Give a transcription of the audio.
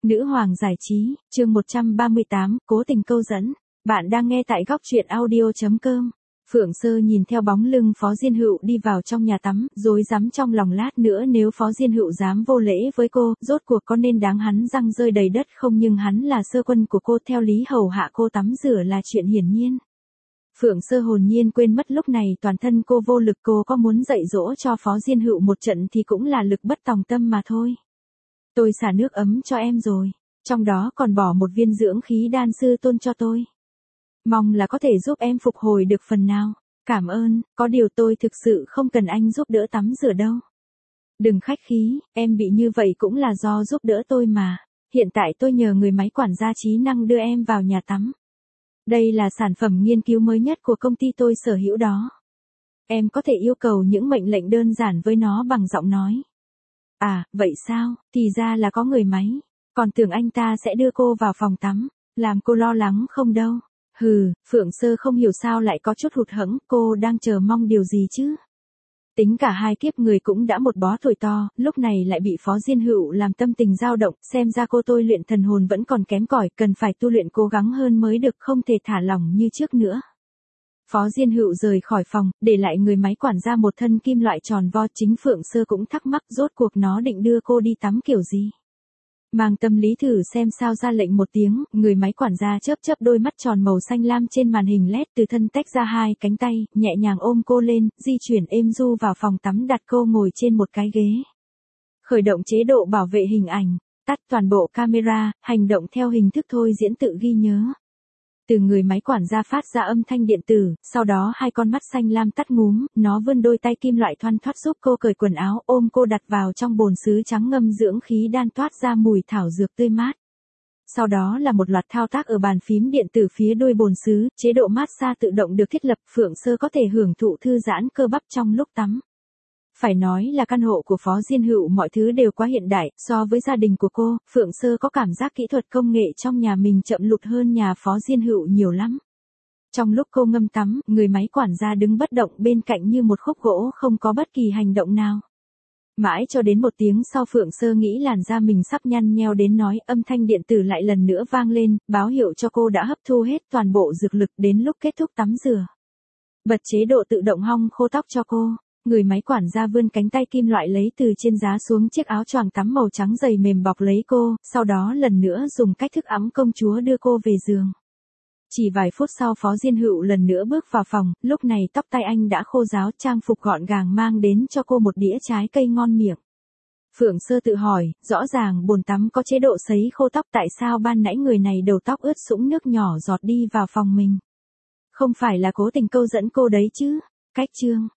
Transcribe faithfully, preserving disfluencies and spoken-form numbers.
Nữ hoàng giải trí, chương một trăm ba mươi tám, cố tình câu dẫn. Bạn đang nghe tại góc truyện audio chấm com. Phượng Sơ nhìn theo bóng lưng Phó Diên Hựu đi vào trong nhà tắm, rối rắm trong lòng lát nữa nếu Phó Diên Hựu dám vô lễ với cô, rốt cuộc có nên đáng hắn răng rơi đầy đất không, nhưng hắn là sơ quân của cô, theo lý hầu hạ cô tắm rửa là chuyện hiển nhiên. Phượng Sơ hồn nhiên quên mất lúc này toàn thân cô vô lực, cô có muốn dạy dỗ cho Phó Diên Hựu một trận thì cũng là lực bất tòng tâm mà thôi. Tôi xả nước ấm cho em rồi, trong đó còn bỏ một viên dưỡng khí đan sư tôn cho tôi. Mong là có thể giúp em phục hồi được phần nào. Cảm ơn, có điều tôi thực sự không cần anh giúp đỡ tắm rửa đâu. Đừng khách khí, em bị như vậy cũng là do giúp đỡ tôi mà. Hiện tại tôi nhờ người máy quản gia trí năng đưa em vào nhà tắm. Đây là sản phẩm nghiên cứu mới nhất của công ty tôi sở hữu đó. Em có thể yêu cầu những mệnh lệnh đơn giản với nó bằng giọng nói. À, vậy sao, thì ra là có người máy. Còn tưởng anh ta sẽ đưa cô vào phòng tắm, làm cô lo lắng không đâu. Hừ, Phượng Sơ không hiểu sao lại có chút hụt hẫng, cô đang chờ mong điều gì chứ? Tính cả hai kiếp người cũng đã một bó thổi to, lúc này lại bị Phó Diên Hựu làm tâm tình dao động, xem ra cô tôi luyện thần hồn vẫn còn kém cỏi, cần phải tu luyện cố gắng hơn mới được, không thể thả lỏng như trước nữa. Phó Diên Hựu rời khỏi phòng, để lại người máy quản gia một thân kim loại tròn vo, chính Phượng Sơ cũng thắc mắc rốt cuộc nó định đưa cô đi tắm kiểu gì. Mang tâm lý thử xem sao, ra lệnh một tiếng, người máy quản gia chớp chớp đôi mắt tròn màu xanh lam trên màn hình led, từ thân tách ra hai cánh tay, nhẹ nhàng ôm cô lên, di chuyển êm du vào phòng tắm, đặt cô ngồi trên một cái ghế. Khởi động chế độ bảo vệ hình ảnh, tắt toàn bộ camera, hành động theo hình thức thôi diễn tự ghi nhớ. Từ người máy quản gia phát ra âm thanh điện tử, sau đó hai con mắt xanh lam tắt ngúm, nó vươn đôi tay kim loại thoăn thoắt giúp cô cởi quần áo, ôm cô đặt vào trong bồn sứ trắng ngâm dưỡng khí đan toát ra mùi thảo dược tươi mát. Sau đó là một loạt thao tác ở bàn phím điện tử phía đuôi bồn sứ, chế độ massage tự động được thiết lập, Phượng Sơ có thể hưởng thụ thư giãn cơ bắp trong lúc tắm. Phải nói là căn hộ của Phó Diên Hựu mọi thứ đều quá hiện đại, so với gia đình của cô, Phượng Sơ có cảm giác kỹ thuật công nghệ trong nhà mình chậm lụt hơn nhà Phó Diên Hựu nhiều lắm. Trong lúc cô ngâm tắm, người máy quản gia đứng bất động bên cạnh như một khúc gỗ, không có bất kỳ hành động nào. Mãi cho đến một tiếng sau, Phượng Sơ nghĩ làn da mình sắp nhăn nheo đến nói, âm thanh điện tử lại lần nữa vang lên, báo hiệu cho cô đã hấp thu hết toàn bộ dược lực, đến lúc kết thúc tắm rửa. Bật chế độ tự động hong khô tóc cho cô. Người máy quản gia vươn cánh tay kim loại lấy từ trên giá xuống chiếc áo choàng tắm màu trắng dày mềm bọc lấy cô, sau đó lần nữa dùng cách thức ẵm công chúa đưa cô về giường. Chỉ vài phút sau, Phó Diên Hựu lần nữa bước vào phòng, lúc này tóc tai anh đã khô ráo, trang phục gọn gàng mang đến cho cô một đĩa trái cây ngon miệng. Phượng Sơ tự hỏi, rõ ràng bồn tắm có chế độ sấy khô tóc, tại sao ban nãy người này đầu tóc ướt sũng nước nhỏ giọt đi vào phòng mình? Không phải là cố tình câu dẫn cô đấy chứ? Cách chương